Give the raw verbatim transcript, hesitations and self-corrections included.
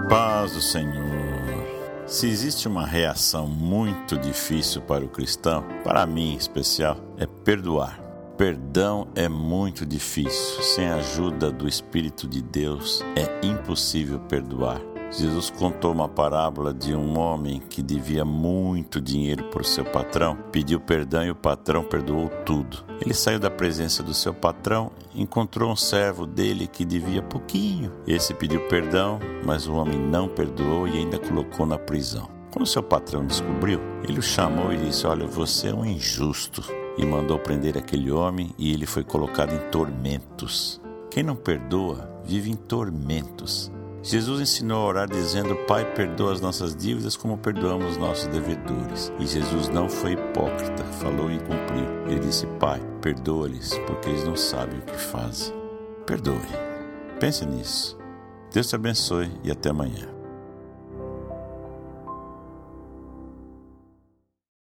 Paz do Senhor. Se existe uma reação muito difícil para o cristão, para mim em especial, é perdoar. Perdão é muito difícil. Sem a ajuda do Espírito de Deus, é impossível perdoar. Jesus contou uma parábola de um homem que devia muito dinheiro por seu patrão, pediu perdão e o patrão perdoou tudo. Ele saiu da presença do seu patrão, encontrou um servo dele que devia pouquinho. Esse pediu perdão, mas o homem não perdoou e ainda colocou na prisão. Quando seu patrão descobriu, ele o chamou e disse: olha, você é um injusto. E mandou prender aquele homem e ele foi colocado em tormentos. Quem não perdoa, vive em tormentos. Jesus ensinou a orar dizendo: Pai, perdoa as nossas dívidas como perdoamos os nossos devedores. E Jesus não foi hipócrita, falou e cumpriu. Ele disse: Pai, perdoa-lhes, porque eles não sabem o que fazem. Perdoe. Pense nisso. Deus te abençoe e até amanhã.